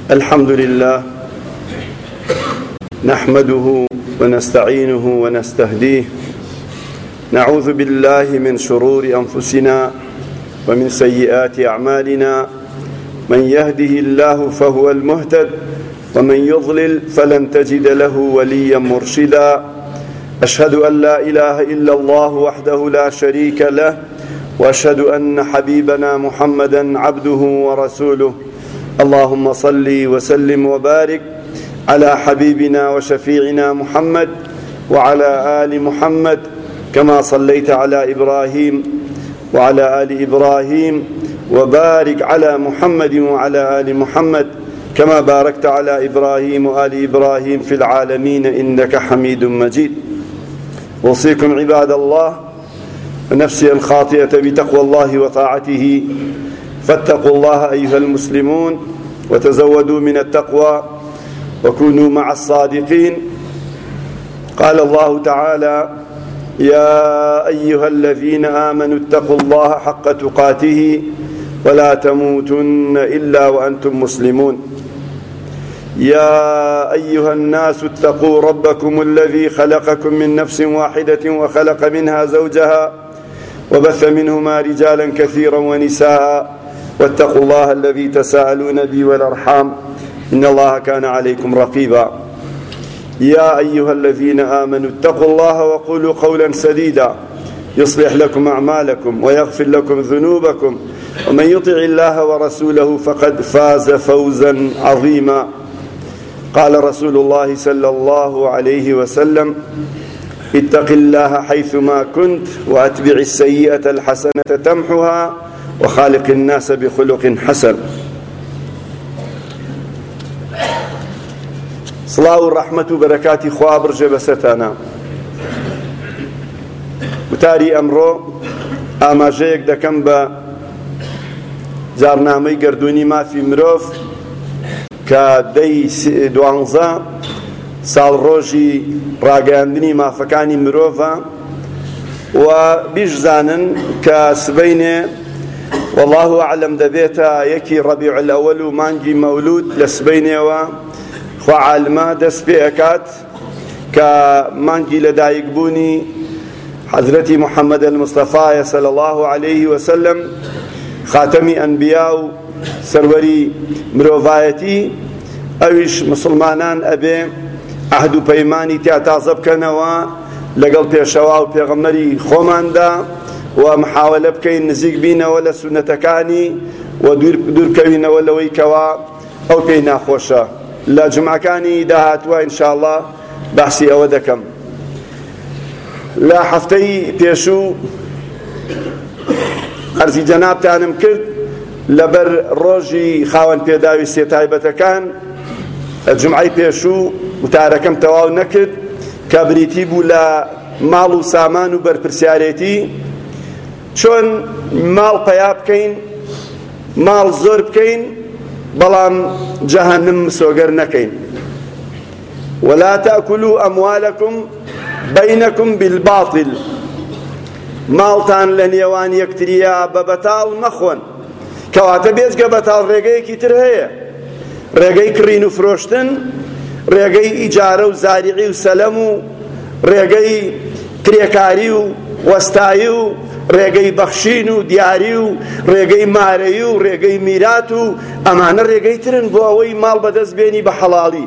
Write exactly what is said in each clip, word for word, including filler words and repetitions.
الحمد لله نحمده ونستعينه ونستهديه، نعوذ بالله من شرور أنفسنا ومن سيئات أعمالنا، من يهده الله فهو المهتد ومن يضلل فلن تجد له وليا مرشدا. أشهد أن لا إله إلا الله وحده لا شريك له، وأشهد أن حبيبنا محمدا عبده ورسوله. اللهم صل وسلم وبارك على حبيبنا وشفيعنا محمد وعلى آل محمد كما صليت على إبراهيم وعلى آل إبراهيم، وبارك على محمد وعلى آل محمد كما باركت على إبراهيم وآل إبراهيم في العالمين إنك حميد مجيد. أوصيكم عباد الله ونفسي الخاطئة بتقوى الله وطاعته، فاتقوا الله أيها المسلمون وتزودوا من التقوى وكونوا مع الصادقين. قال الله تعالى: يا أيها الذين آمنوا اتقوا الله حق تقاته ولا تموتن إلا وأنتم مسلمون. يا أيها الناس اتقوا ربكم الذي خلقكم من نفس واحدة وخلق منها زوجها وبث منهما رجالا كثيرا ونساء، واتقوا الله الذي تساءلون به والأرحام إن الله كان عليكم رقيبا. يا أيها الذين آمنوا اتقوا الله وقولوا قولا سديدا يصلح لكم أعمالكم ويغفر لكم ذنوبكم، ومن يطع الله ورسوله فقد فاز فوزا عظيما. قال رسول الله صلى الله عليه وسلم: اتق الله حيثما كنت وأتبع السيئة الحسنة تمحها وخالق الناس بخلق حسن. صلاة الرحمة وبركات خواب رجع بسرتانا. وتاري أمرو أما جيك دكم با جارنامي قردوني ما في مروف كدي دوانزا سال روجي راقاندني ما فكاني مروفا وبيجزانن كسبيني والله أعلم دبيتا يكي ربيع الأول ومانجي مولود لسبيني و وعالما دس بيكات كمانجي لدايق بوني حضرتي محمد المصطفى صلى الله عليه وسلم خاتمي أنبياء سروري مروفايتي أويش مسلمانان أبي عهد بيماني تعتازب كنوا لقل بيشوا وبيغمري خوماندا ومحاولة بكين نزيق بينا ولا سنة كاني ودور دور كوينا ولا ويكوا أو بينا خوشا لا جمعة كاني داهاتوا إن شاء الله بحثي أودكم. لا حفتي بيشو أرزي جناب تانم كرد لبر روجي خاون بيداوي سيتايبة كان الجمعة بيشو وتاركم تواو نكرد كابريتي بولا مالو سامان وبر برسياريتي چون مال قياب كين مال زور بكين بلام جهنم سوغر نكين. ولا تأكلوا أموالكم بينكم بالباطل، مالتان لنيوان يكتريا ببطال مخون كواتا بيزقى بطال ريقاي كتر هيا ريقاي كرينو فروشتن ريقاي إجارة وزارعي وسلمو ريقاي كريكاريو وستايو ڕێگەی بەخشین و دیاری و ڕێگەی مارەیی و ڕێگەی میرات و ئەمانە ڕێگەی ترن بۆ ئەوەی ماڵ بەدەست بێنی بە حەڵاڵی.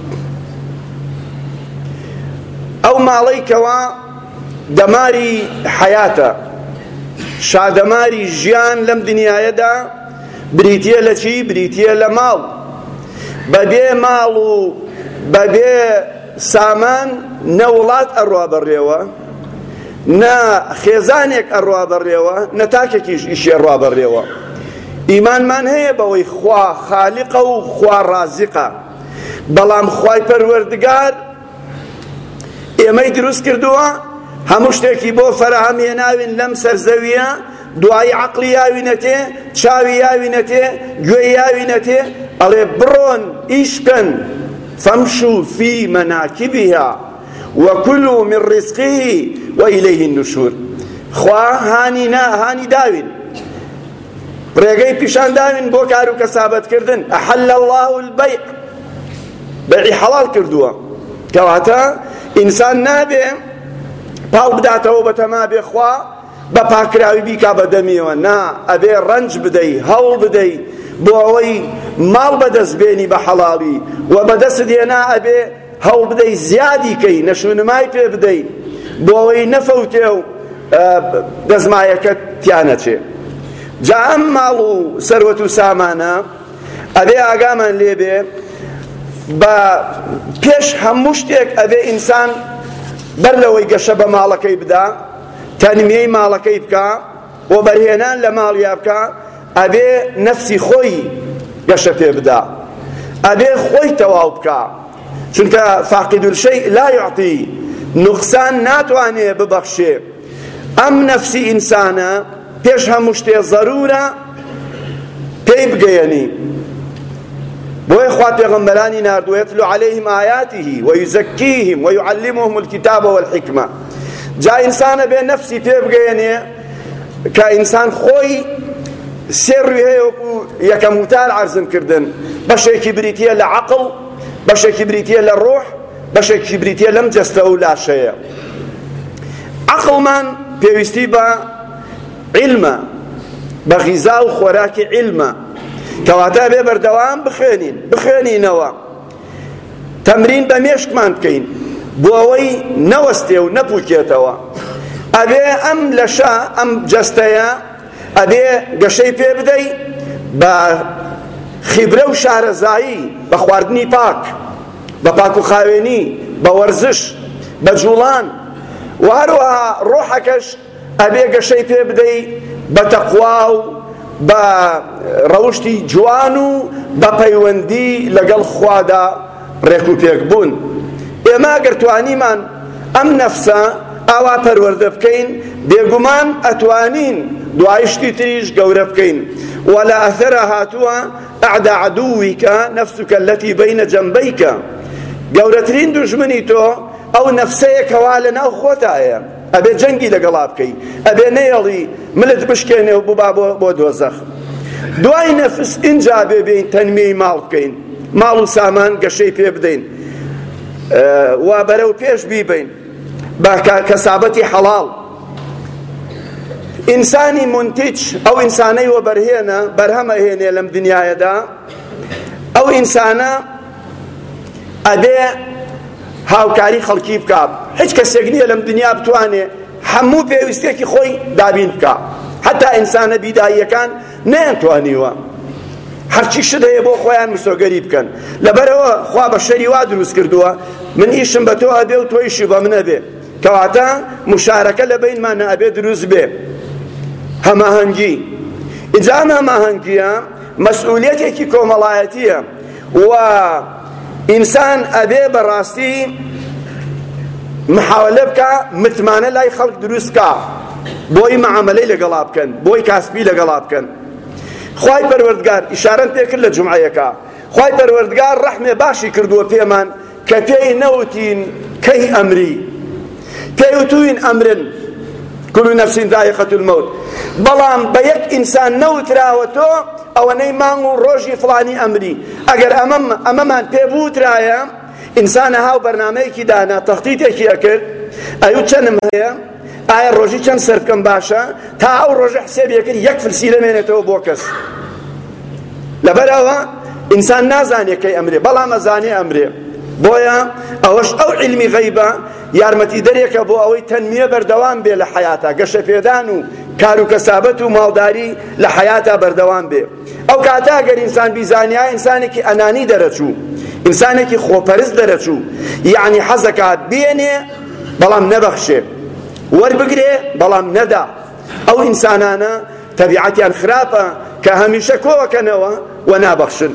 ئەو ماڵەی کەوا دەماری حەیاتە، شادەماری ژیان لەم دنیایەدا بریتیە لە چی؟ بریتیە لە ماڵ. بەبێ ماڵ و بەبێ سامان نە وڵات ئەڕوا بەڕێوە، نا خێزانێک ئەڕوا بەڕێوە، نە تاکێکیش ئیشی ئەڕوا بەڕێوە. ئیمانمان هەیە بەوەی خوا خالیقە و خوا رازقە، بەڵام خوای پەروەردگار ئێمەی دروست کردووە هەموو شتێکی بۆ فەرەهەم هێناوین لەم سەرزەویە، دوای عەقڵی یاوی نەتێ، چاوی یاوی نەتێ، گوێی یاوی نەتێ، ئەڵێ بڕۆن ئیشکەن فەمشوا فی مەناکبها وكلوا من رزقه وإليه النشور. خوا هاني نا هاني داوين ڕێگەی پیشانداوین بۆ کار و کەسابەتکردن. ئەحەل الله البەیع، بەیعی حەڵال کردووە، کەواتە ئینسان نابێ پاڵ بداتەوە بە تەما بێ خوا بە پاکراوی بیکا بەدەمیەوە، نا، ئەبێ ڕەنج بدەی، هەوڵ بدەی بۆ ئەوەی ماڵ بەدەست بێنی بە حەڵاڵی، و بەدەست هێنا ئەبێ هەوڵ بدەی زیادی کەی، نەشونمای پێ بدەی بۆ ئەوەی نەفەوتێ و دەزمایەکەت تیانەچێ. جا ئەم ماڵ و سەروەت و سامانە ئەبێ ئاگامان لێبێ بە پێش هەموو شتێک ئەبێ ئینسان بەر لەوەی گەشە بە ماڵەکەی بدا، تەنمیەی ماڵەکەی بکە و بەرهێنان لە ماڵیا بکە، ئەبێ نەفسی خۆی گەشە پێ بدا، ئەبێ خۆی تەواو بکە، چونکە فاقد الشەیء لا یعطی، نوقسان ناتوانێ ببەخشێ. ئەم نەفسی ئینسانە پێش هەموو شتێ زەرورە پێی بگەیەنی. بۆیە خوا پێغەمبەرانی ناردووە یەتلو عەلەیهیم ئایاتیه وەیوزەکیهم وەیوعەللیمهم الکتاب والحیکمە. جا ئینسانە بێ نەفسی پێ بگەیەنێ کە ئینسان خۆی سێ ڕووی هەیە وەکو یەکەم وتار عەرزم کردن، بەشێکی بریتیە لە عەقڵ، بەشێکی بریتیە لە ڕۆح، بەشێکی بریتیە لەم جەستە و لاشەیە. عەقڵمان پێویستی بە علمە، بە غیزا و خۆراکی علمە، کەواتە بێ بەردەوام بخوێنین بخوێنینەوە، تەمرین بە مێشکمان بکەین بۆ ئەوەی نەوەستێ و نەپوکێتەوە. ئەبێ ئەم لەشە ئەم جەستەیە ئەبێ گەشەی پێ بدەی بە خیبرە و شارەزایی، بە خواردنی پاک، بە پاک و خاوێنی، بە وەرزش، بە جوڵان، و هەروەها ڕۆحەکەش ئەبێ گەشەی پێ بدەی بە تەقوا و بە ڕەوشتی جوان و بە پەیوەندی لەگەڵ خوادا ڕێک و پێک بوون. ئێمە ئەگەر توانیمان ئەم نەفسە ئاوا پەروەردە بکەین، بێگومان ئەتوانین دوای شتی تریش گەورە بکەین. وەلا ئەثەرە هاتووە ئەعدە عەدوویکە نەفسوکە الەتی بەینە جەنبەیکە، گەورەترین دوژمنی تۆ ئەو نەفسەیە کەوا لەناو خۆتایە، ئەبێ جەنگی لەگەڵا بکەی، ئەبێ نەیەڵی ملت بشکێنێ و ببا بۆ دۆزەخ. دوای نەفس ئینجا بێ بێین تەنمیەی ماڵ بکەین، ماڵ و سامان گەشەی پێ بدەین، و بەرەو پێش بیبین بە کەسابەتی حەڵاڵ. ئینسانی منتج، ئەو ئینسانەی وە بەرهێنە بەرهەمە هێنێ لەم دنیایەدا، ئەو ئینسانە ئەبێ هاوکاری خەڵکی بکە، هیچ کەسێک نییە لەم دنیا بتوانێ هەموو پێویستێکی خۆی دابین بکە، حتا ئینسانە بیداییەکان نەیانتوانیوە هەرچی شت هەیە بۆ خۆیان مسۆگەری بکەن. لەبەرەوە خوا بە شەری وا دروست کردووە من ئیشم بە تۆ ئەبێ و تۆیشی بە منە بێ، کەواتە مشارەکە لە بینمانە ئەبێ دروست بێ، هەماهەنگی. ئینجا ئەم هەماهەنگیە مەسئولیەتێکی کۆمەڵایەتیە، و ئینسان ئەبێ بەڕاستی محاولە بکە متمانە لای خەڵک دروست بکە، بۆی مەعامەلەی لەگەڵا بکەن، بۆی کاسبی لەگەڵا بکەن. خوای پەروەردگار ئیشارەت پێ کرد لە جومعەیەکە، خوای پەروەردگار ڕەحمێ باشی کردووە پێمان کە پێی نەوتین کەی ئەمری، پێی وتوین ئەمرن كل نفس ذائقة الموت، بەڵام بە یەک ئینسان نەوتراوە تۆ ئەوەنەی مانگ و ڕۆژی فڵانی ئەمری. ئەگەر ئەمەمان پێ بوترایە ئینسانە هاو بەرنامەیەکی دانا تەخطیتێکی ئەکرد، ئەیوو چەندم هەیە، ئایا ڕۆژی چەند سەر بکەم باشە، تا ئەو ڕۆژە حسێبیەکرد یەک فلسی لەمێنێتەوە بۆ کەس. لەبەرەوە ئینسان نازانێ کەی ئەمرێ، بەڵام ئەزانێ ئەمرێ. بۆیە ئەوەش ئەو عیلمی غەیبە یارمەتی دەرێکە بۆ ئەوەی تەنمیە بەردەوام بێ لە حەیاتە، گەشە پێدان و کار و کەسابەت و ماڵداری لە حەیاتە بەردەوام بێ. ئەو کاتە ئەگەر ئینسان بیزانیا ئینسانێکی ئەنانی دەرەچوو، ئینسانێکی خۆپەرست دەرەچوو، یعنی حەزەکات بێنێ بەڵام نەبەخشێ، وەربگرێ بەڵام نەدا. ئەو ئینسانانە تەبیعەتیان خراپە کە هەمیشە کۆوەکەنەوە و نابەخشن.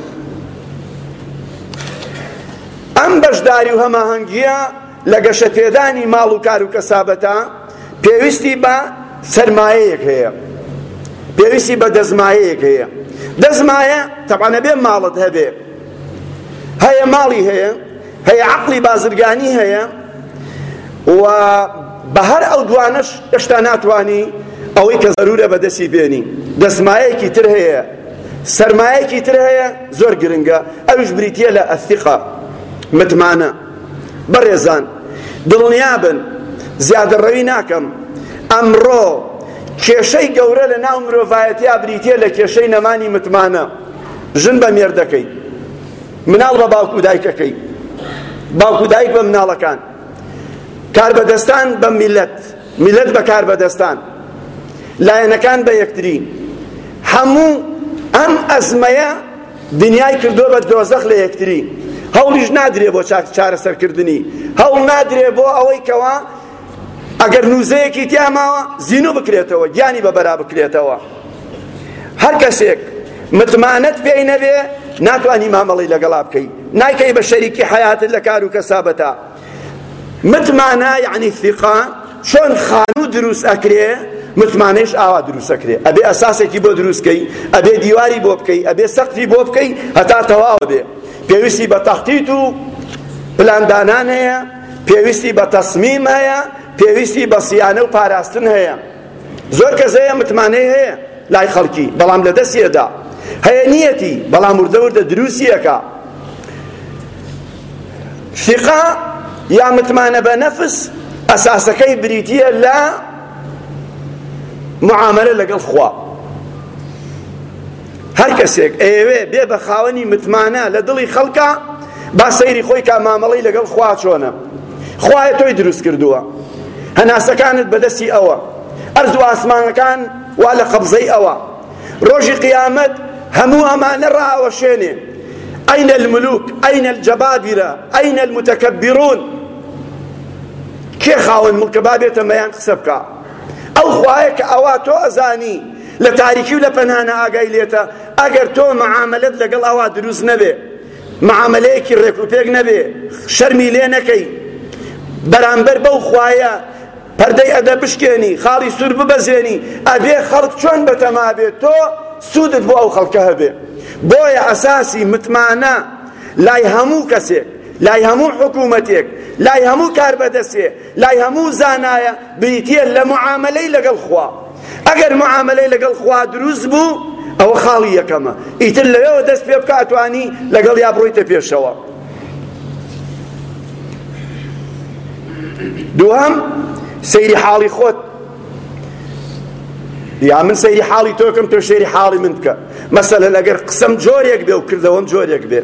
ئەم بەشداری و هەماهەنگیە لە گەشە پێدانی ماڵ و کار و کەسابەتە پێویستی بە سەرمایەیەک هەیە، پێویستی بە دەزمایەیەک هەیە. دەزمایە تەبعەن ئەبێ ماڵت هەبێ، هەیە ماڵی هەیە، هەیە عەقڵی بازرگانی هەیە، و بە هەر ئەو دوانەش هێشتا ناتوانی ئەوەی کە ضرورە بەدەستی بێنی. دەسمایەکی تر هەیە، سەرمایەکی تر هەیە زۆر گرنگە، ئەوش بریتیە لە ئەثیقە، متمانە. بەڕێزان دڵنیابن، زیادەڕەوی ناکەم، ئەمڕۆ کێشەی گەورە لە ناو مرۆڤایەتیا بریتیە لە کێشەی نەمانی متمانە. ژن بە مێردەکەی، مناڵ بە باوکو دایکەکەی، باوکو دایک بە مناڵەکان، کاربەدەستان بە میلەت، میلەت بە کاربەدەستان، لایەنەکان بە یەکتری. هەموو ئەم ئەزمەیە دنیای کردووە بە دۆزەخ لە یەکتری. هەوڵیش نادرێ بۆ چارەسەرکردنی، هەوڵ نادرێ بۆ ئەوەی کەوا ئەگەر نوزەیەکی تیا ماوە زینو بکرێتەوە، گیانی بەبەرا بکرێتەوە. هەر کەسێک متمانەت پێی نەبێ ناتوانی مامەڵەی لەگەڵا بکەی، نایکەی بە شەریکی حەیاتت لە کار و کەسابەتە. متمانە یعنی ثقە، چۆن خانوو دروست ئەکرێ متمانەیش ئاوا دروست ئەکرێ. ئەبێ ئەساسێکی بۆ دروستکەی، ئەبێ دیواری بۆ بکەی، ئەبێ سەقفی بۆ بکەی هەتا تەواو بێ. پێویستی بە تەختیت و پلاندانان هەیە، پێویستی بە تەسمیم هەیە، پێویستی بە سیانە و پاراستن هەیە. زۆر کەس هەیە متمانەی هەیە لای خەڵکی، بەڵام لە دەستیەدا هەیە نیەتی، بەڵام وردە وردە دروستیەکە. ثقە یا متمانە بە نەفس ئەساسەکەی بریتیە لە معاملە لەگەڵ خوا. هەر کەسێک ئەیەوێ بێ بە خاوەنی متمانە لە دڵی خەڵکە، با سەیری خۆی کا مامەڵەی لەگەڵ خوا چۆنە. خوایە تۆی دروست کردووە، هەناسەکانت بەدەستی ئەوە، ئەرز و ئاسمانەکان وا لە قەبزەی ئەوە. ڕۆژی قیامەت هەموو ئەمانە ڕائەوەشێنێ. ئەینە الملوک ئەینە الجەبابرە ئەینە المتەکەبیرون. کێ خاوەن مڵکە بابێتە مەیان قسە بکە؟ ئەو خوایە کە ئەوا تۆ ئەزانی لە تاریکی و لە پەنهانە ئاگای لێتە. ئەگەر تۆ مەعاملەت لەگەڵ ئەوا دروست نەبێ، مەعاملەیەکی ڕێک و پێک نەبێ، شەرمی لێ نەکەی، بەرامبەر بەو خوایە پەردەی ئەدە بشکێنی، خاڵی سوور ببەزێنی، ئەبێ خەڵک چۆن بەتەما بێت، تۆ سوودت بۆ ئەو خەڵکە هەبێ. بۆیە ئەساسی متمانە لای هەموو کەسێک، لای هەموو حکوومەتێک، لای هەموو کاربەدەستێ، لای هەموو زانایە بریتیە لە معاملەی لەگەڵ خوا. ئەگەر معاملەی لەگەڵ خوا دروست بوو، ئەوە خاڵی یەکەمە. ئیتر لەوێەوە دەست پێ بکە ئەتوانی لەگەڵ یا بڕۆیتە پێشەوە. دووەم، سەیری حاڵی خۆت، یا من سەیری حاڵی تۆکەم، تۆ سەیری حاڵی من بکە. مەسەلەن ئەگەر قسەم جۆرێک بێ و کردەوەم جۆرێک بێ،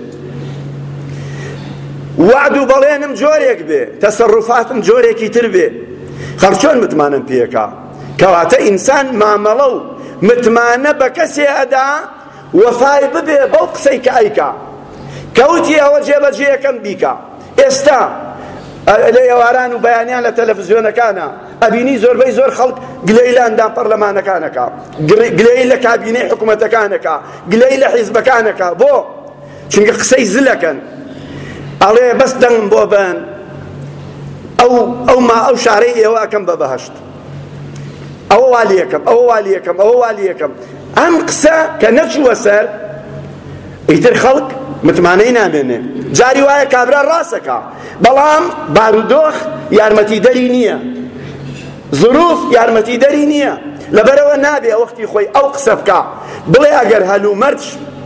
وعد و بەڵێنم جۆرێک بێ، تەسەڕوفاتم جۆرێکی تر بێ، خەڵک چۆن متمانەم پێکا؟ کەواتە ئینسان مامەڵە و متمانە بە کەسێ ئەدا وەفای ببێ بەو قسەی کە ئەیکا. کەوتی ئەوە جێبەجێیەکەم بیکە. ئێستا لە ئێواران و بەیانیان لە تەلەڤیزیۆنەکانە ئەبینی زۆربەی زۆر خەڵک گلەی لە ئەندام پەرلەمانەکانەکە، گلەی لە کابینەی حکوومەتەکانەکە، گلەی لە حیزبەکانەکە. بۆ؟ چونکە قسەی زلەکەن. ئەڵێ بەس دەنگم بۆ بن، ئەو ئەو ما ئەو شارەی ئێوە ئەکەم بە بەهەشت، ئەوە والیەکەم، ئەوە والیەکەم، ئەوە والیەکەم. ئەم قسە کە نەچووە سەر، ئیتر خەڵک متمانەی نامێنێ. جاری وایە کابرا ڕاستەکە، بەڵام بارودۆخ یارمەتیدەری نییە، ظروف یارمەتیدەری نییە، لەبەرەوە نابێ وەختی خۆی ئەو قسە بکە. بڵێ ئەگەر هەلومەرج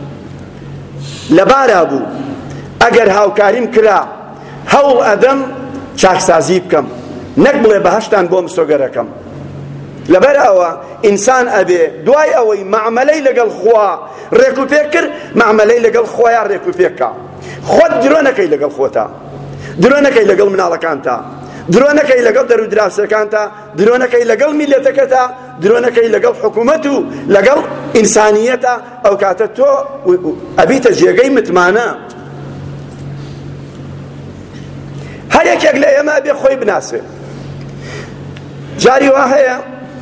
لەبارا بوو، ئەگەر هاوکاریم کرا، هەوڵ ئەدەم چاکسازی بکەم، نەک بڵێ بەهەشتان بۆم سۆگەرەکەم. لەبەر ئەوە ئینسان ئەبێ دوای ئەوەی معاملەی لەگەڵ خوا ڕێک و پێک کرد، معاملەی لەگەڵ خۆیان ڕێک و پێک کە. خۆت درۆ نەکەی لەگەڵ خۆتا، درۆ نەکەی لەگەڵ مناڵەکانتا، درۆ نەکەی لەگەڵ دەرو دراوسەکانتا، درۆ نەکەی لەگەڵ میلەتەکەتا، درۆ نەکەی لەگەڵ حکوومەت و لەگەڵ ئینسانیەتە. ئەو کاتە تۆ ئەبیتە جێگەی متمانە. هەر یەکێک لە ئێمە بێ خۆی بناسێ. جاری وا هەیە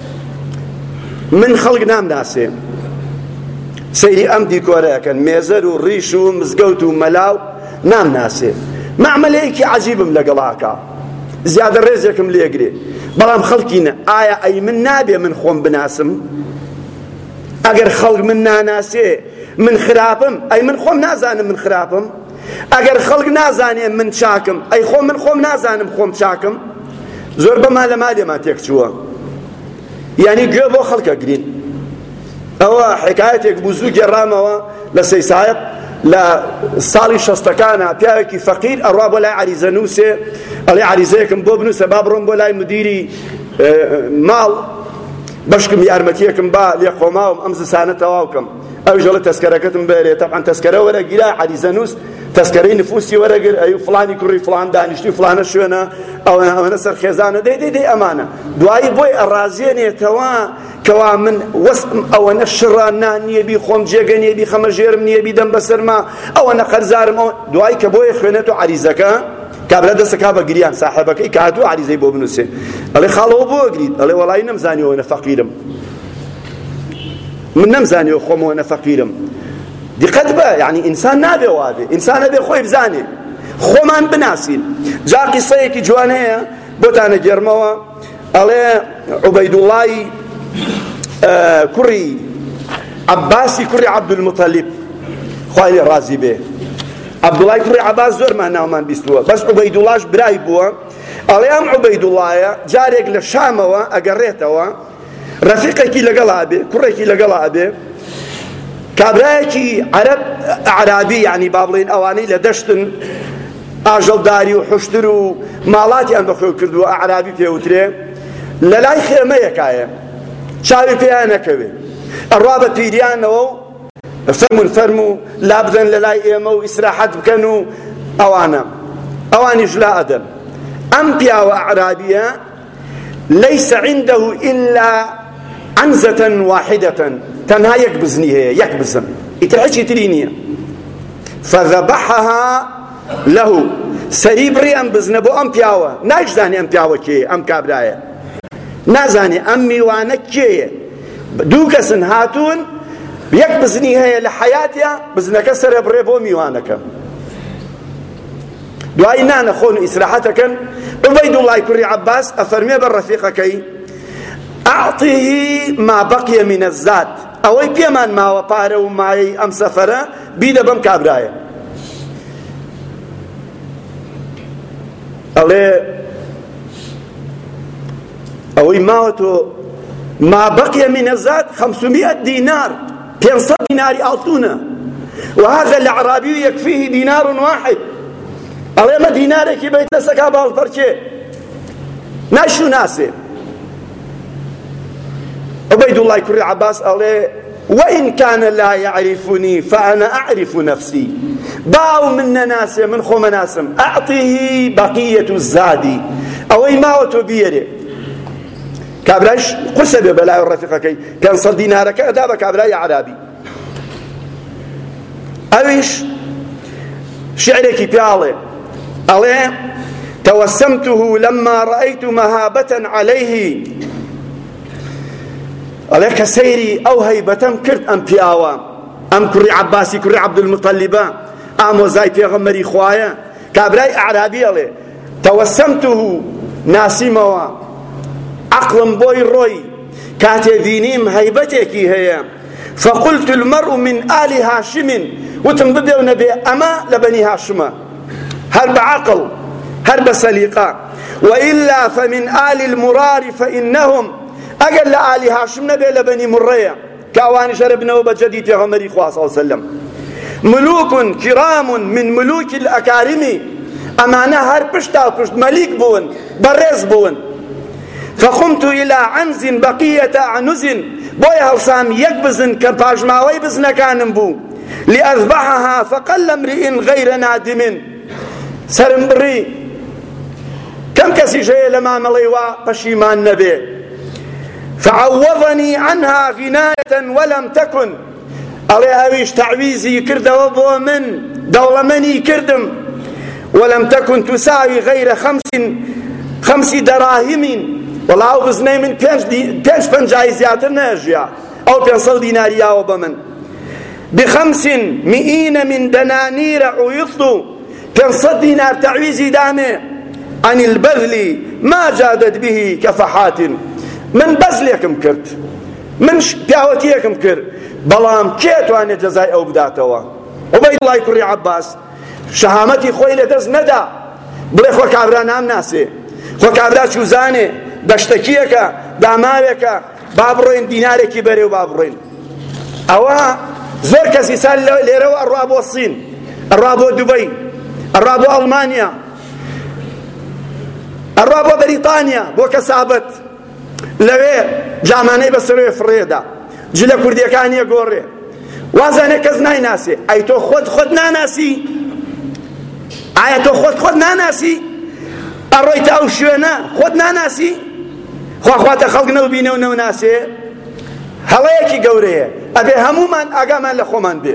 من خەڵک نامناسێ، سەیری ئەم دیکۆرەکەن، مێزەر و ڕیش و مزگەوت و مەلاو نامناسێ. معاملەیەکی عەجیبم لەگەڵاکە، زیادە ڕێزێکم لێگرێ، بەڵام خەڵکینە. ئایا ئەی من نابێ من خۆم بناسم؟ ئەگەر خەڵک من ناناسێ من خراپم، ئەی من خۆم نازانم من خراپم؟ ئەگەر خەڵک نازانێ من چاکم، ئەی خۆم من خۆم نازانم خۆم چاکم؟ زۆر بەما لە مالێمان تێک چووە. یعنی گوێ بۆ خەڵکە گرین. ئەوە حکایەتێک بوو زوو گێڕامەوە لە سەیسایق لە ساڵی شەستەکانە پیاوێکی فەقیر ئەڕوا بۆ لای عەریزە نووسێ، ئەڵێ عەریزەیەکم بۆ بنووسە با بڕۆم بۆ لای مدیری ماڵ بەشکم یارمەتیەکم با لێ خۆماوم ئەم زستانە تەواو بکەم. ئەویش دەڵێ تەسکەرەکەتم بێرێ. تەبعەن تەسکەرە وەرەگیرا عەریزە نووس تەسکەرەی نفوسی وەرەگر، ئەی فڵانی کوڕی فڵان دانیشتی فڵانە شوێنە ئەوەنە سەرخێزانە دەی دەی دەی ئەمانە دوایی بۆی ئەڕازێنێتەوە کەوا من وەسم ئەوەنە شڕە نان نییە بی خۆم جێگە نییە بی خەمەژێرم نییە بی دەم بەسەرما ئەوەنە قەرزارم ئەوە دوایی کە بۆیە خوێنێتەوە عەریزەکە کابرا دەستەکا بە گریان ساحێبەکەی کە هاتووە عەریزەی بۆ بنووسێ. ئەڵێ خاڵەوە بۆ گریت؟ ئەڵێ وەڵای نەمزانیەوە فەقیرم، من نەمزانیەوە خۆمەوە فەقیرم. دقت بە یعنی ئینسان نابێ وابێ، ئینسان نەبێ خۆی بزانێ، خۆمان بناسین. جا قیسەیەکی جوانەیە بۆتانە گێرمەوە. ئەڵێ عوبەیدوڵڵای کوڕی عەباسی کوڕی عەبدولموتەلیب خوای لێ ڕازی بێ، عەبدوڵای کوڕی عەباس زۆرمان ناومان بیستووە، بەس عوبەیدوڵڵاش برای بووە. ئەڵێ ئەم عوبەیدوڵڵایە جارێک لە شامەوە ئەگەڕێتەوە، ڕەفیقێکی لەگەڵا بێ، کوڕێکی لەگەڵا بێ، کابرایەکی عەرەب عەرابی یعنی با بڵێن ئەوانەی لە دەشتن ئاژەڵداری و حوشتر و ماڵاتیان بەخۆ کردووە عەرابی پێوترێ، لە لای خێمەیەکایە چاوی پێیان نەکەوێ، ئەڕوا بە پیریانەوە و فەرمون فەرموو لا بدەن لە لای ئێمە و ئیسراحەت بکەن و ئەوانە ئەوانیش لا ئەدەن. ئەم پیاوە عەرابیە لەیسە عینده ئیلا عنزة واحدة، تەنها یەک بزنی هەیە، یەک بزن، ئیتر هیچی تری نییە. فذبحها له، سەری بڕی ئەم بزنە بۆ ئەم پیاوە، نایشزانێ ئەم پیاوە کێیە، ئەم کابرایە نازانێ ئەم میوانە کێیە. دوو کەسن هاتوون یەک بزنی هەیە لە حەیاتیا، بزنەکە سەرە بڕێ بۆ میوانەکە، دوایی نانەخۆن و ئیسراحەتەکەن. عوبەیدوڵڵای کوڕی عەباس ئەفەرمێ بە ڕەفیقەکەی ئەعطیه ما بەقیە من الزاد، ئەوەی پێمان ماوە پارە و مایەی ئەم سەفەرە بیدە بەم کابرایە. ئەڵێ ئەوەی ماوە تۆ ما بەقیە من الزاد خەمسمائة دینار، پێنجسەد دیناری ئاڵتونە، وهذا الأعرابي يكفيه دينار واحد. ئەڵێ ئەمە دینارێکی بەیت دەسەکا باڵپەرچێ ناشو ناسێ. عوبەیدوڵڵای کوڕی عەباس ئەڵێ وإن كان لا يعرفني فأنا أعرف نفسي، باو من نناسي من خو مناسم، أعطيه بقية الزاد، أوي ما وتو بيري. كابراش قرصة ببلاي الرفيقكي كان صل دينارك أدابا كابراي عربي. أويش شعرك بيالي ألي توسمته لما رأيت مهابة عليه، ئەڵێ کە سەیری ئەو هەیبەتەم کرد ئەم پیاوە، ئەم کوڕی عەباسی کوڕی عەبدولموتەلیبە ئامۆزای پێغەمبەری خوایە. کابرای ئەعرابی ئەڵێ تەوەسەمته ناسیمەوە، عەقڵم بۆی ڕۆی کاتێ بینیم هەیبەتێکی هەیە. فقلت المرء من آل هاشم، وتم ببێ و نەبێ ئەمە لە بەنی هاشمە، هەر بە عەقڵ هەر بە سەلیقە. وإلا فمن آل المرار فإنهم، ئەگەر لە ئالی هاشم نەبێ لە بەنی مڕەیە کە ئەوانی شەرە بنەوە بە جەدی پێغەمبەری خوا صلی الله علیه وسلم. ملوک کرام من ملوک الأکارم، ئەمانە هەر پشتا پشت مەلیک بوون، بەڕێز بوون. فقمت إلى عنز بقية عنز، بۆیە هەڵسام یەک بزن کە پاژماوەی بزنەکانم بوو. لأذبحها فقل امرئ غير نادم، سەرم بڕی کەم کەسیش هەیە لە مامەڵەی وا پەشیمان نەبێ. فعوضني عنها غناية ولم تكن، ئەڵێ ئەویش تعویزی کردەوە بۆ من، دەوڵەمەنی کردم. ولم تكن تساوي غير خمس خمس دراهم، وەڵاو بزنەی من پێنج پەنجای زیاتر نەژیا، ئەو پێنجسەد دیناریاوە بە من. بخمس مئين من دنانير عوضت، پێنجسەد دینار تعویزی دامێ. عن البذل ما جادت به كفحات، من بەزلێکم کرد، من پیاوەتیەکم کرد، بەڵام کێ توانێت جەزای ئەو بداتەوە؟ عوبەیدوڵڵای کوڕی عەباس شەهامەتی خۆی لەدەست نەدا، بڵێ خۆ کابرا نام ناسێ، خۆ کابرا چوزانێ، دەشتەکیەکە، داماوێکە، با بڕۆین دینارێکی بەرێو با بڕۆین. ئەوە زۆر کەسی سال لێرەوە ئەڕوا بۆ سین، ئەڕوا بۆ دوبەی، ئەڕوا بۆ ئەڵمانیا، ئەڕوا بۆ بەریتانیا بۆ کەسابەت، لەوێ جامانەی بەسەرێ فڕێدا، جلە کوردیەکانیە گۆڕێ، وازانێ کەس نایناسێ. ئەی تۆ خۆت خۆت ناناسی؟ ئایا تۆ خۆت خۆت ناناسی؟ ئەڕۆیتە ئەو شوێنە خۆت ناناسی؟ خواخواتە خەڵک نەوبینە و نەوناسێ. هەڵەیەکی گەورەیە، ئەبێ هەموومان ئاگامان لە خۆمان بێ.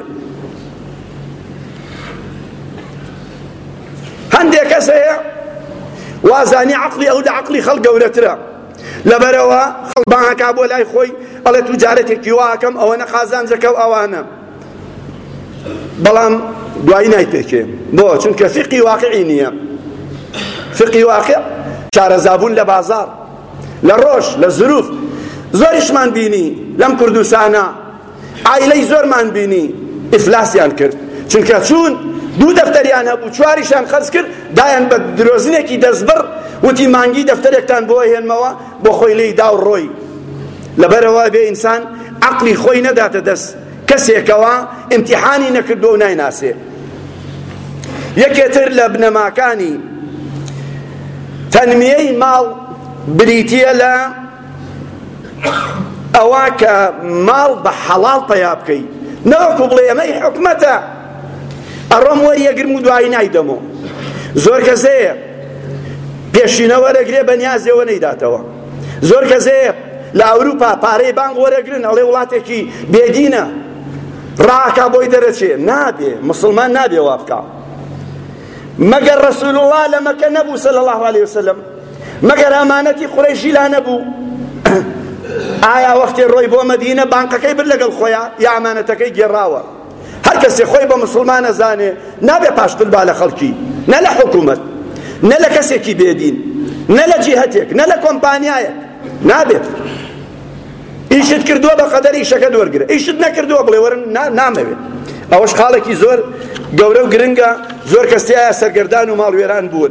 هەندێک کەس هەیە وازانی عەقڵی ئەو لە عەقڵی خەڵک گەورەترە، لەبەرەوە خەڵک بانگەکا بۆ لای خۆی ئەڵێ توجارەتێکی وا ئەکەم ئەوەنە قازانجەکە و ئەوانە، بەڵام دوایی نایپێکێ. بۆ؟ چونکە فقی واقعی نییە. فقی واقع شارەزابوون لە بازار، لە ڕۆژ، لە زروف زۆریشمان بینی. لەم کوردستانە عائلەی زۆرمان بینی ئیفلاسیان کرد، چونکە چوون دوو دەفتەریان هەبوو چواریشان خەرج کرد، دایان بە درۆزنێکی دەستبڕ، وتی مانگی دەفتەرێکتان بۆ هێنمەوە بۆ خۆی لێی دا و ڕۆی. لەبەرەوە بێ ئینسان عەقڵی خۆی نەداتە دەست کەسێکەوە ئیمتیحانی نەکردووە و نایناسێ. یەکێتر لە بنەماکانی تەنمیەی ماڵ بریتیە لە ئەوە کە ماڵ بە حەڵاڵ پەیا بکەی، نەوەکو بڵێ ئەمەی حکومەتە ئەڕۆم وەریەگرم و دوایی نایدەمەوە. زۆر کەسەیە پێشینە وەرەگرێ بە نیازێوە نەیداتەوە. زۆر کەسەیە لە ئەوروپا پارەی بانگ وەرەگرن ئەڵێ وڵاتێکی بێدینە ڕاکا بۆی دەرەچێ. نابێ، مسلمان نابێ وا بکە. مەگەر ڕەسوول الله لە مەکە نەبوو صلی الله علیه وسلم، مەگەر ئەمانەتی قوڕەیشی لا نەبوو، ئایا وەختی ڕۆی بۆ مەدینە بانقەکەی برد لەگەڵ خۆیان یا ئەمانەتەکەی گێڕاوە؟ هەر کەسێ خۆی بە مسلمانە زانێ نابێ پاشتر با لە خەڵکی، نە لە حکومەت، نە لە کەسێکی بێدین، نە لە جیهەتێک، نە لە کۆمپانیایەک. نابێت. ئیشت کردووە بە قەدەر ئیشەکە دووەرگرە، ئیشت نەکردووە بڵێ وەرن نامەوێت. ئەوەش خاڵێکی زۆر گەورە و گرنگە. زۆر کەسیایە سەرگەردان و ماڵوێران بوون.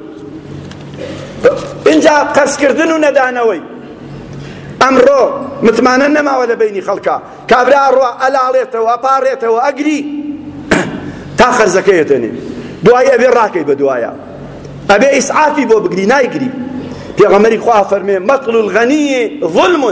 اینجا قەرزکردن و نەدانەوەی ئەمڕۆ متمانە نەماوە لە بینی خەڵکا. کابرا ڕوا ئەلاڵێتەوە ئەپارێتەوە ئەگری تا خەرزەکەی دەنێ، دوای ئەبێ ڕاکەی بە دوایە، ئەبێ ئیسعافی بۆ بگری نایگری. پێغەمبەری خوا فەرمێ مەطل الغەنی ظلم،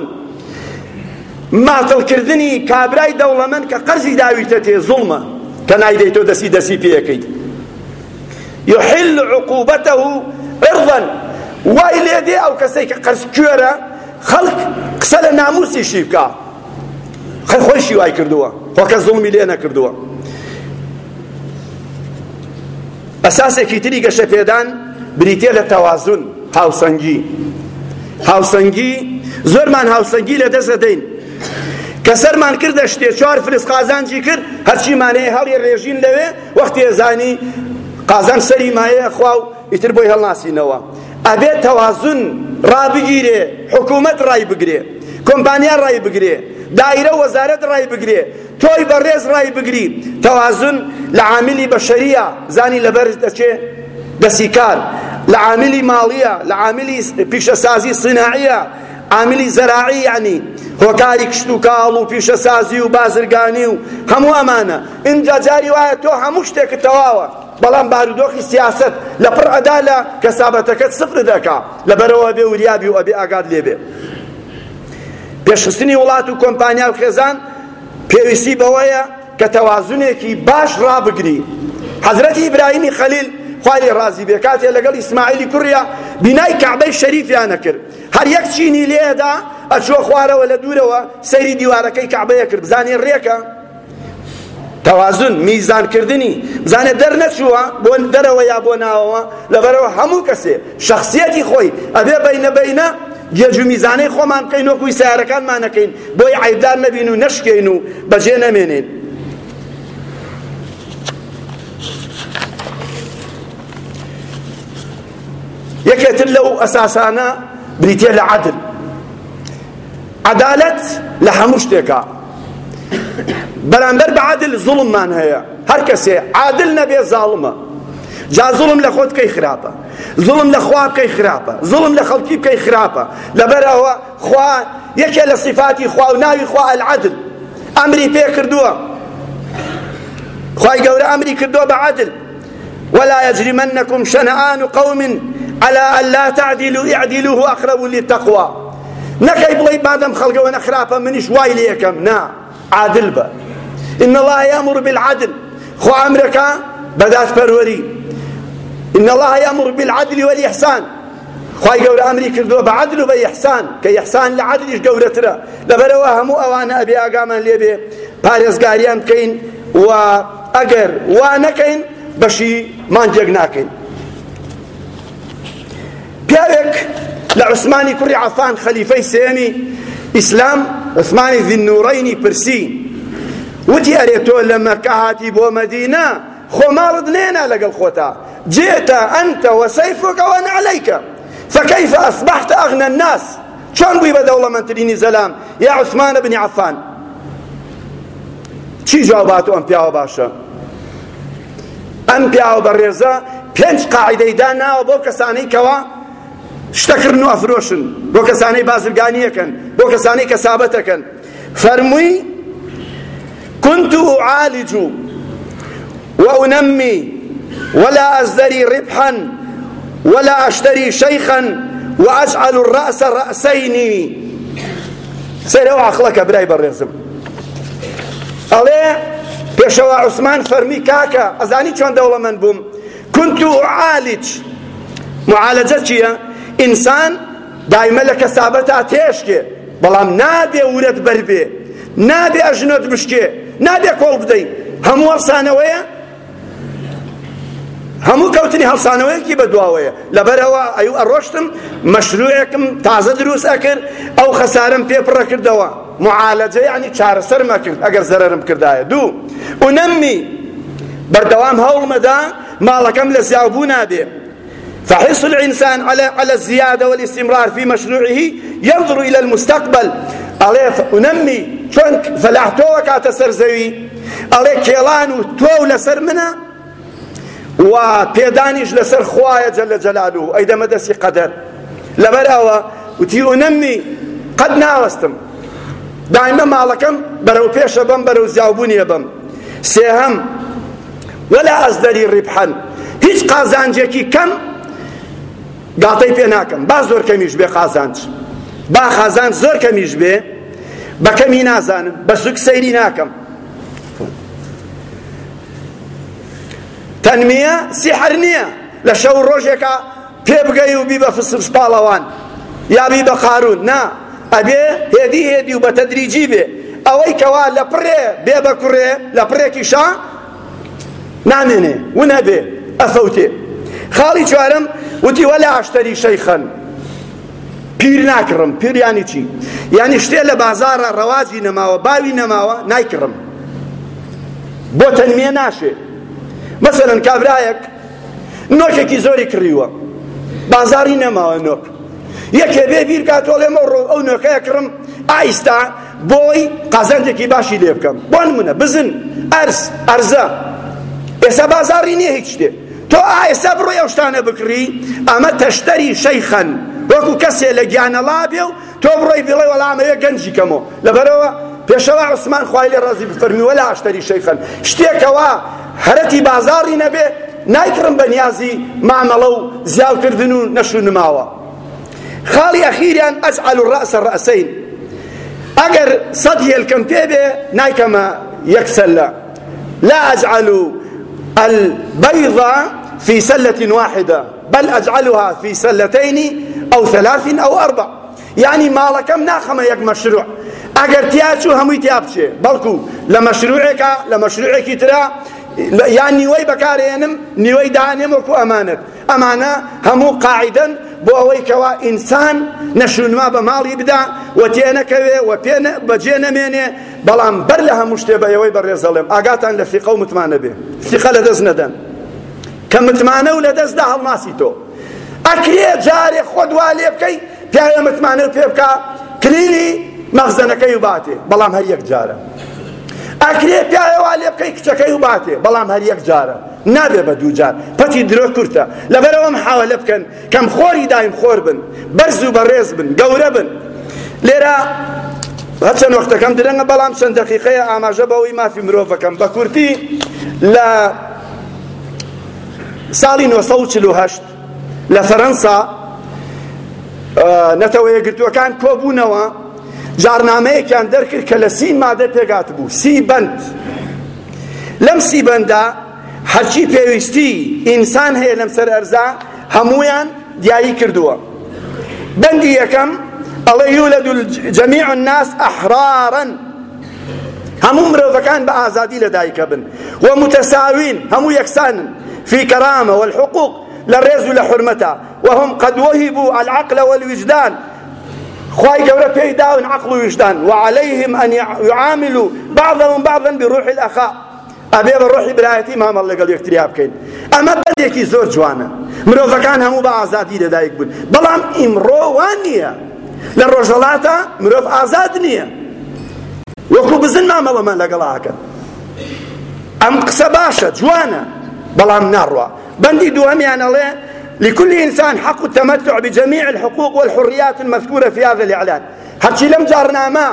ماتڵکردنی کابرای دەوڵەمەند کە قەرزی داویتە تێ زوڵمە، کە نایدەیتۆ دەسی دەسی پێەکەی. يحل عقوبته عرضا، وای لێ دێ ئەو کەسەی کە قەرزکوێرە خەڵک قسە لە ناموسیشی بکە، خۆیشی وای کردووە، خۆکە زوڵمی لێ نەکردووە. ئەساسێکی تری گەشە پێدان بریتێ لە تەوازون، هاوسەنگی. هاوسەنگی زۆرمان هاوسەنگی لە دەست دەدەین. کە سەرمان کردە شتێ چوار فرس قازانجی کرد، هەرچی مانەیە هەڵی ڕێژین لەوێ، وەختی ئەزانی قازان سەری مایەیە خوا و ئیتر بۆی هەڵناسینەوە. ئەبێت تەوازون ڕابگیرێ، حکومەت ڕای بگرێ، کۆمپانیا ڕای بگرێ، دایرە وەزارەت ڕای بگرێ، تۆی بەڕێز ڕای بگری. تەوازون لە عاملی بەشەریە، زانی لەبەر دەچێ دەسی کار، لە عاملی ماڵیە، لە عاملی پیشەسازی صناعیە، عاملی زەراعی، یعنی هۆکاری کشت و کاڵ و پیشەسازی و بازرگانی و هەموو ئەمانە. اینجا جاری وایە تۆ هەموو شتێکت تەواوە، بەڵام بارودۆخی سیاسەت لە پڕ ئەدا لە کەسابەتەکەت سفر دەکا. لەبەرەوە ئەبێ وریابی و ئەبێ ئاگاد لێبێ. پێشخستنی وڵات و کۆمپانیا و خێزان پێویستی بەوەیە کە تەوازونێکی باش ڕابگری. حەزرەتی ئیبراهیمی خەلیل خوای ڕازی بێ کاتێ لەگەڵ ئیسماعیلی کوڕیا بینای کەعبەی شەریفیانە کرد، هەر یەک چینی لێدا ئەچۆ خوارەوە لە دوورەوە سەیری دیوارەکەی کەعبەیە کرد. بزانێ ڕێکە تەوازون، میزانکردنی، بزانێ دەرنەچووە بۆ دەرەوە یا بۆ ناوەوە. لەبەرەوە هەموو کەسێ شەخسیەتی خۆی ئەبێ بەینە بەینە گێج و میزانەی خۆمان بکەین، وەکوی سیارەکانمان نەکەین، بۆی عیبدار نەبین و نەشکێن و بەجێ نەمێنین. یەکێتر لەو ئەساسانە بریتێ لە عەدل. عەدالەت لە هەموو شتێکە. بەرامبەر بە عەدل زوڵممان هەیە، هەر کەسێ عادل نەبێ زاڵمە. جا زوڵم لە خۆت کەی خراپە؟ زڵم لە خوا بکەی خراپە، زڵم لە خەڵکی بکەی خراپە. لەبەرەوە خوا یەکێ لە صفاتی خوا و ناوی خوا العدل، ئەمری پێ کردووە، خوای گەورە ئەمری کردووە بە عەدل. ولا يجرمنكم شنآن قوم على ألا تعدلوا اعدلوا هو أقرب للتقوى. نەکەی بڵێی بادەم خەڵکەوە نەخراپە منیش وای لێ یەکەم، نا، عادل بە. إن الله يأمر بالعدل، خوا ئەمرەکە بەدادپەروەری. إن الله يأمر بالعدل والإحسان، خوای گەورە ئەمری کردووە بە عەدل و بە ئیحسان، کە ئیحسان لە عەدلیش گەورەترە. لەبەرەوە هەموو ئەوانە ئەبێ ئاگامان لێبێ پارێزگاریان بکەین و ئەگەر وا نەکەین بەشی مانجێک ناکەین. پیاوێک لە عوسمانی کوڕی عەفان خەلیفەی سێمی ئیسلام، عوسمانی ذیالنوڕەینی پرسی، وتی ئەرێ تۆ لە مەکە هاتی بۆ مەدینە، خۆ ماڵت نێنا لەگەڵ خۆتا، جئت أنت وسيفك ونعليك فكيف أصبحت أغنى الناس؟ چۆن بووی بە دەوڵەمەندترینی زەلام یا عوسمان بن عەفان؟ چی جوابات ئەم پیاوە باشە؟ ئەم پیاوە بەڕێزە پێنج قاعیدەی داناوە بۆ کەسانەی کەوا شتەکردن و ئەفرۆشن، بۆ کەسانەی بازرگانیەکەن، بۆ کەسانەی کەسابەتەکەن. فەرمووی كنت أعالج وأنمي ولا أزدري ربحا ولا أشتري شيخا وأجعل الرأس رأسين. سيروا عقلك براي بالرزم. عليه پێشەوە عوسمان فەرمی کاکە ئەزانی چۆن دەوڵەمەند بووم، كنت أعالج. معالجە چییە؟ ئینسان دایمە لە کەسابەتا تێشکێ، بەڵام نابێ ورەت بەربێ، نابێ ئەژنۆت بشکێ، نابێ کۆڵ بدەی. هەموو هەڵسانەوەیە، هەموو کەوتنی هەڵسانەوەیەکی بەدواوەیە. لەبەرەوە ئەیوو ئەڕۆشتم مەشروعێکم تازە دروست ئەکرد، ئەو خەسارەم پێ پڕە کردەوە. معالجە یعنی چارەسەر مەکرد ئەگەر زەرەرم کردایە. دوو، ئونەمی، بەردەوام هەوڵمەدا ماڵەکەم لە زیاوبوو نابێ. فحرص الإنسان على على الزيادة والاستمرار في مشروعه ينظر إلى المستقبل. عليه أنمي شون فلاحتوه كاتا سرزوي، عليه كيلان وتو لسر منا وبيدانيش لسر خوايا جل جلاله أيضا مدسي قدر. لبراوة وتي أنمي قد ناوستم دائما مالكم برو بيش بم برو زياوبوني بم. سيهم ولا أزدري ربحا، هيج قازانجيكي كم گاڵتەی پێ ناکەم، با زۆر کەمیش بێ قازانج، با قازانج زۆر کەمیش بێ، بە کەمی نازانم، بە سوک سەیری ناکەم. تەنمیە سیحر نییە لە شەو ڕۆژێکە پێ بگەی و بی بە فسس پاڵەوان یا بی بە قارون، نا، ئەبێ هێدی هێدی و بە تەدریجی بێ. ئەوەی کەوا لە پڕێ بێ بە کوڕێ لە پڕێکیشا نامێنێ و نەبێ ئەفەوتێ. خاڵی چوارم وتی وەلا ئاشتەری شەیخەن، پیر ناکڕم. پیر یانی چی؟ یانی شتێ لە بازارە ڕەواجی نەماوە، باوی نەماوە، نایکڕم، بۆ تەنمیە ناشێ. مەسەلەن کابرایەک نۆکێکی زۆری کڕیوە، بازاری نەماوە نۆک، یەکێ بێ بیر کاتۆڵێ مەڕۆ ئەو نۆکەیە کڕم، ئایستا بۆی قازانجێکی باشی لێ بکەم. بۆ نمونە بزن، ئەرز، ئەرزە، ئێستا بازاری نییە هیچ شتێ، تۆ ئایستا بڕۆی ئەو شتانە بکڕی، ئەمە تەشتەری شەیخەن، وەکو کەسێ لە گیانەڵا بێ و تۆ بڕۆی بڵێ وەڵا ئەمەوێ گەنجی کەمەوە. لەبەرەوە پێشەوا عوسمان خوای لێ ڕازی بفەرمی وەلا ئاشتەری شەیخەن، شتێکەوە هەرەتی بازاری نەبێ نایکڕم بە نیازی مامەڵە و زیاوکردن و نەشو نماوە. خاڵی ئەخیریان ئەجعل الرەأس رەأسەین، ئەگەر سەد هێلکەم پێ بێ نایکەمە یەک سەلە. لا أجعل البيض في سلة واحدة بل أجعلها في سلتين أو ثلاث أو أربع. يعني مالكم ناخما يك مشروع أجر تياتشو همي تيابشي بلكو لمشروعك لمشروعك ترى يعني نيوي بكارينم نيوي دانم وكو أمانة أمانة همو قاعدا بووي كوا إنسان نشون ما بمال يبدأ وتينا كوي وبينا بجينا مني بلام برلها مشتبه يوي بريزالم أقاتن لفي قوم متمانة به ثقة لدزنا دم كم متمانة ولدز ده الناسيتو أكري جاري خد والي بكي بيا متمانة بيبكا كليلي مخزنك يباتي بلام هر يك جارة أكري بيا والي بكي كتك يباتي بلام هر يك جارة نابێ بە دووجار پەتی درۆ کورتە لەبەرەوە محاولە بکەن کەم خۆری دایم خۆر بن بەرز و بەڕێز بن گەورە بن. لێرە هەرچەند وەختەکەم درەنگە بەڵام چەند دەقیقەیە ئاماژە بەوەی مافی مرۆڤەکەم بە کورتی لە ساڵی نۆ سەد و چل و هەشت لە فەرەنسا نەتەوە یەکگرتووەکان کۆبوونەوە جارنامەیەکیان دەرکرد کە لە سی مادە پێگات بوو، سی بەند. لەم سی بەندە هەرچی پێویستی ئینسان هەیە لەم سەر ئەرزا هەموویان دیایی کردووە. بەندی یەکەم ئەڵێ یولد جەمیع الناس ئەحرارا، هەموو مرۆڤەکان بە ئازادی لەدایکە بن، ومتساوین، هەموو یەکسانن في كرامة والحقوق للرز لحرمتها، وهم قد وهبوا العقل والوجدان، خواي قورة بيداون عقل ووجدان، وعليهم أن يعاملوا بعضهم بعضا بروح الأخاء. أبي بروح برايتي ما الله قال يكترياب كين. أما بديكي زور جوانا مروفا كان همو بأعزادي لدايك بن بلام إمرو وانية للرجلاتا مروف أعزاد نية وكو بزن ما مالا ما لقلاها كان أم قسباشة جوانا بلام ناروا. بندي دوامي أنا ليه لكل إنسان حق التمتع بجميع الحقوق والحريات المذكورة في هذا الإعلان. هرشي لم جارنا ما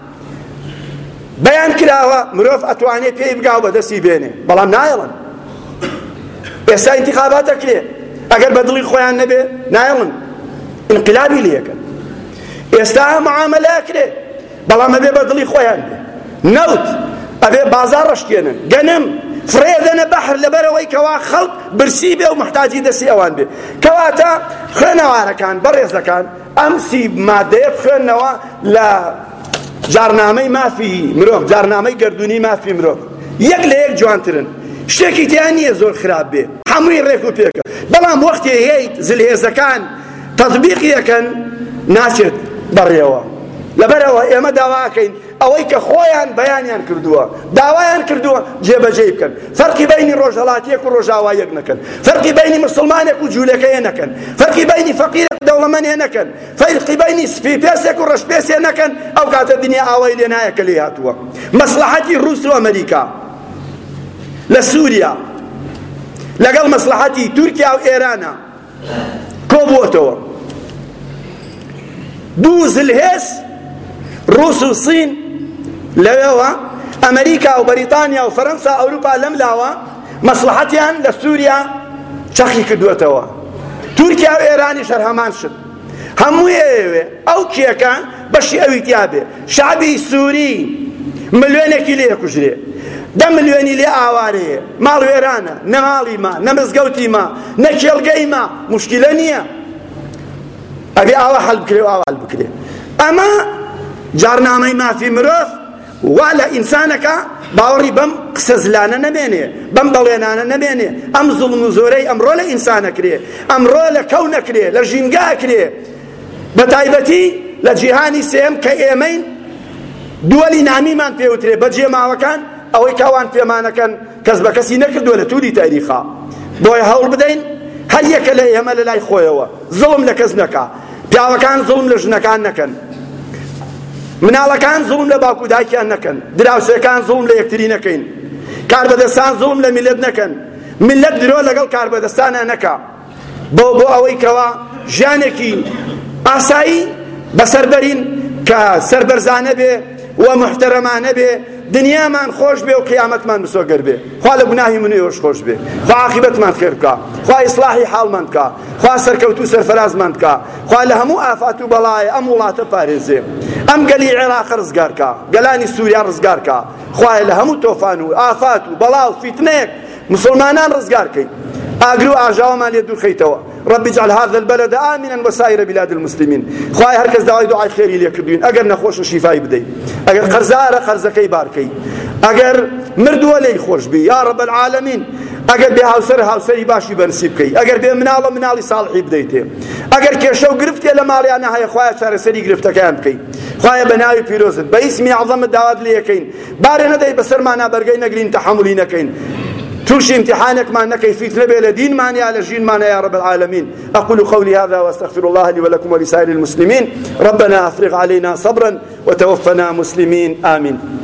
بيان كراوة مروف أتواني بيه بقاو بدسي بينه بلام نايلن. إسا انتخاباتك ليه أقل بدلي خويان نبي نايلن انقلابي ليك. إسا معاملات ليه بلام أبي بدلي خويان نوت أبي بازار رشتينا قنم فريدنا بحر لبروي كوا خلق برسيبه ومحتاجي دسي اوان به كواتا خنوار كان بريز كان امسي ماده خنوا لا جارنامي ما في مروف جارنامي قردوني ما في مروف يك ليك جوانترن شتي ثاني زور خراب به حمري ريكو بيك بلام وقت هي زلهيزه كان تطبيقي كان ناشد بريوا لبروا اما دواكين ئەوەی کە خۆیان بەیانیان کردووە داوایان کردووە جێبەجێ بکەن فەرقی بینی ڕۆژهەڵاتیەک و ڕۆژاوایەک نەکەن فەرقی بینی مسلمانێک و جوولەکەیە نەکەن فەرقی بینی فەقیرێک و دەوڵەمەندێ نەکەن فەرقی بینی سپیپێسێک و ڕەشپێسێ نەکەن ئەو کاتە دنیا ئاوای لێ نایە کە لێ هاتووە مەسلحەتی ڕووس و ئەمریکا لە سووریا لەگەڵ مەسلحەتی تورکیا و ئێرانە کۆبووەتەوە دوو زلهێز ڕووس و سین لەوێوە ئەمریکا و بەریتانیا و فەرەنسا ئەوروپا لەم لاوە مەسلحەتیان لە سووریا چەقی کردووەتەوە تورکیا و ئێرانی شەرهەمان شت هەموو ئێوێ ئەو کێکە بەشی ئەوی تیا بێ شعبی سووری ملیۆنێکی لێ کوژرێ دە ملیۆنی لێ ئاوارەیە ماڵ وێرانە نە ماڵی ما نە مزگەوتی ما نە کێڵگەی ما موشکیلە نییە ئەبێ ئاوا هەڵ بکرێ و ئاوا هەڵ بکرێ ئەمە جارنامەی مافی مرۆڤ وا لە ئینسانەکە باوەڕی بەم قسە زلانە نەمێنێ بەم بەڵێنانە نەمێنێ ئەم زوڵم و زۆرەی ئەمڕۆ لە ئینسانە کرێ ئەمڕۆ لە کەونە کرێ لە ژینگا کرێ بە تایبەتی لە جیهانی سێم کە ئێمەین دووەلی نامیمان پێوترێ بە جێماوەکان ئەوەی کاوان پێمانەکەن کەس بە کەسی نەکردووە لە تووری تاریخا بۆیە هەوڵ بدەین هەر یەکە لە ئێمە لە لای خۆیەوە زوڵم لە کەس نەکا پیاوەکان زوڵم لە ژنەکان نەکەن مناڵەکان زوڵم لە باوکو دایکیان نەکەن دراوسێکان زوڵم لە یەکتری نەکەین کاربەدەستان زوڵم لە میلەت نەکەن میلەت درۆ لەگەڵ کاربەدەستانە نەکا بۆ بۆ ئەوەی کەوا ژیانێکی ئاسایی بەسەربەرین کە سەربەرزانە بێ و محتەرەمانە بێ دنیامان خۆش بێ و قیامەتمان بسۆگەر بێ خوا لە گوناهی من و ئێوەش خۆش بێ خوا عاقبەتمان خێر بکە خوا ئیسلاحی حاڵمان بکە خوا سەرکەوتوو سەرفەرازمان بکە خوا لە هەموو ئافات و بەڵایە ئەم وڵاتە پارێزێ ئەم گەلی عێراق ڕزگار کە گەلانی سووریا ڕزگار کە خوایە لە هەموو تۆفان و ئافات و بەڵا و فیتنەیەک مسلمانان ڕزگار کەی ئاگر و ئاژاوەمان لێ دوور خەیتەوە رب اجعل هذا البلد آمنا وسائر بلاد المسلمين خواهي هركز دعاء دعاء خيري ليكردين اگر نخوش شفاي بدي اگر قرزاره قرزكي باركي اگر مردو لي خوش بي يا رب العالمين اگر به هاوسر هاوسري باشي بنسيبكي اگر به مناله منالي صالحي بديته اگر كشو غرفتي لمالي انا هي خواهي شر سري غرفتك امكي خواهي بناوي بيروز باسمي اعظم الدعوات ليكين بارنا دي بسر معنا برغي نغرين تحملين كين توش امتحانك ما انك فيت نبي لدين ماني على جين ماني يا رب العالمين اقول قولي هذا واستغفر الله لي ولكم ولسائر المسلمين ربنا افرغ علينا صبرا وتوفنا مسلمين آمين.